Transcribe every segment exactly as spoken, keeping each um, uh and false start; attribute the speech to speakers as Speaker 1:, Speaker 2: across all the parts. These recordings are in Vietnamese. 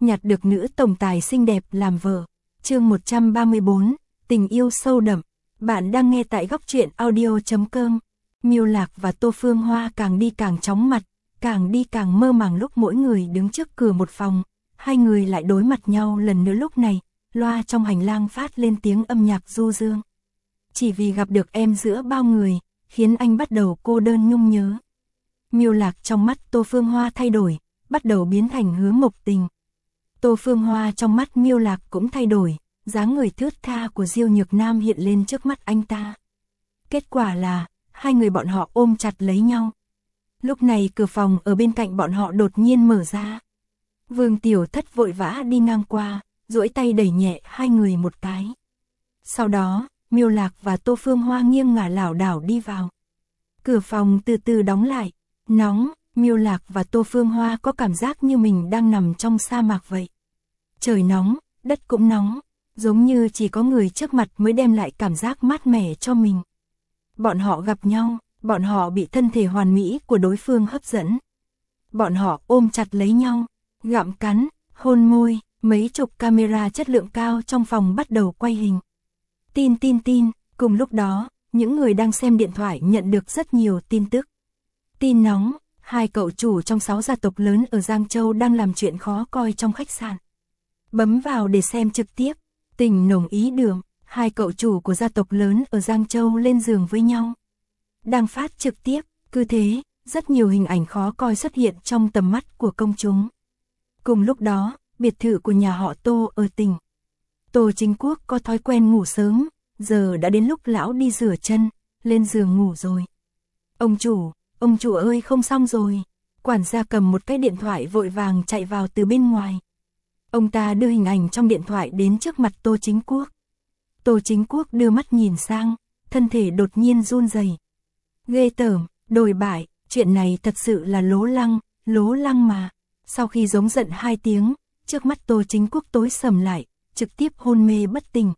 Speaker 1: nhặt được nữ tổng tài xinh đẹp làm vợ. Chương một trăm ba mươi bốn, tình yêu sâu đậm. Bạn đang nghe tại góc truyện audio chấm com. Miêu Lạc và Tô Phương Hoa càng đi càng chóng mặt, càng đi càng mơ màng. Lúc mỗi người đứng trước cửa một phòng, hai người lại đối mặt nhau lần nữa. Lúc này, loa trong hành lang phát lên tiếng âm nhạc du dương. Chỉ vì gặp được em giữa bao người, khiến anh bắt đầu cô đơn nhung nhớ. Miêu Lạc trong mắt Tô Phương Hoa thay đổi, bắt đầu biến thành Hứa Mộc Tình. Tô Phương Hoa trong mắt Miêu Lạc cũng thay đổi, dáng người thướt tha của Diêu Nhược Nam hiện lên trước mắt anh ta. Kết quả là, hai người bọn họ ôm chặt lấy nhau. Lúc này cửa phòng ở bên cạnh bọn họ đột nhiên mở ra. Vương Tiểu Thất vội vã đi ngang qua, duỗi tay đẩy nhẹ hai người một cái. Sau đó, Miêu Lạc và Tô Phương Hoa nghiêng ngả lảo đảo đi vào. Cửa phòng từ từ đóng lại, nóng, Miêu Lạc và Tô Phương Hoa có cảm giác như mình đang nằm trong sa mạc vậy. Trời nóng, đất cũng nóng, giống như chỉ có người trước mặt mới đem lại cảm giác mát mẻ cho mình. Bọn họ gặp nhau, bọn họ bị thân thể hoàn mỹ của đối phương hấp dẫn. Bọn họ ôm chặt lấy nhau, gặm cắn, hôn môi, mấy chục camera chất lượng cao trong phòng bắt đầu quay hình. Tin tin tin, cùng lúc đó, những người đang xem điện thoại nhận được rất nhiều tin tức. Tin nóng, hai cậu chủ trong sáu gia tộc lớn ở Giang Châu đang làm chuyện khó coi trong khách sạn. Bấm vào để xem trực tiếp, tình nồng ý đường, hai cậu chủ của gia tộc lớn ở Giang Châu lên giường với nhau. Đang phát trực tiếp, cứ thế, rất nhiều hình ảnh khó coi xuất hiện trong tầm mắt của công chúng. Cùng lúc đó, biệt thự của nhà họ Tô ở tỉnh Tô Chính Quốc có thói quen ngủ sớm, giờ đã đến lúc lão đi rửa chân, lên giường ngủ rồi. Ông chủ, ông chủ ơi không xong rồi. Quản gia cầm một cái điện thoại vội vàng chạy vào từ bên ngoài. Ông ta đưa hình ảnh trong điện thoại đến trước mặt Tô Chính Quốc. Tô Chính Quốc đưa mắt nhìn sang, thân thể đột nhiên run rẩy. Ghê tởm, đồi bại, chuyện này thật sự là lố lăng, lố lăng mà. Sau khi giống giận hai tiếng, trước mắt Tô Chính Quốc tối sầm lại, trực tiếp hôn mê bất tỉnh.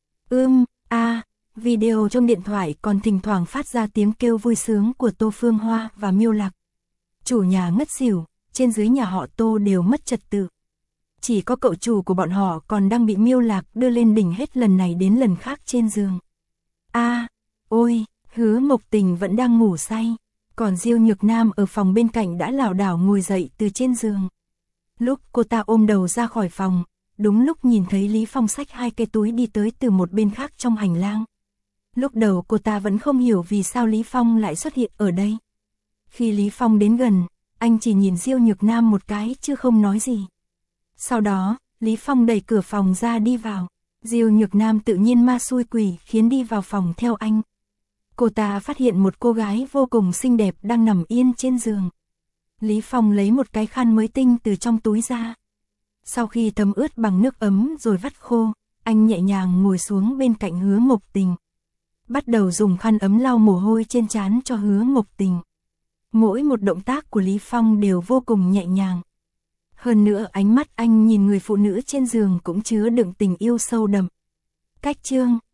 Speaker 1: Ưm, a, video trong điện thoại còn thỉnh thoảng phát ra tiếng kêu vui sướng của Tô Phương Hoa và Miêu Lạc. Chủ nhà ngất xỉu, trên dưới nhà họ Tô đều mất trật tự. Chỉ có cậu chủ của bọn họ còn đang bị Miêu Lạc đưa lên đỉnh hết lần này đến lần khác trên giường. A, ôi, Hứa Mộc Tình vẫn đang ngủ say, còn Diêu Nhược Nam ở phòng bên cạnh đã lảo đảo ngồi dậy từ trên giường. Lúc cô ta ôm đầu ra khỏi phòng, đúng lúc nhìn thấy Lý Phong xách hai cái túi đi tới từ một bên khác trong hành lang. Lúc đầu cô ta vẫn không hiểu vì sao Lý Phong lại xuất hiện ở đây. Khi Lý Phong đến gần, anh chỉ nhìn Diêu Nhược Nam một cái chứ không nói gì. Sau đó, Lý Phong đẩy cửa phòng ra đi vào. Diêu Nhược Nam tự nhiên ma xui quỷ khiến đi vào phòng theo anh. Cô ta phát hiện một cô gái vô cùng xinh đẹp đang nằm yên trên giường. Lý Phong lấy một cái khăn mới tinh từ trong túi ra. Sau khi thấm ướt bằng nước ấm rồi vắt khô, anh nhẹ nhàng ngồi xuống bên cạnh Hứa Mộc Tình. Bắt đầu dùng khăn ấm lau mồ hôi trên trán cho Hứa Mộc Tình. Mỗi một động tác của Lý Phong đều vô cùng nhẹ nhàng. Hơn nữa ánh mắt anh nhìn người phụ nữ trên giường cũng chứa đựng tình yêu sâu đậm. Cách chương,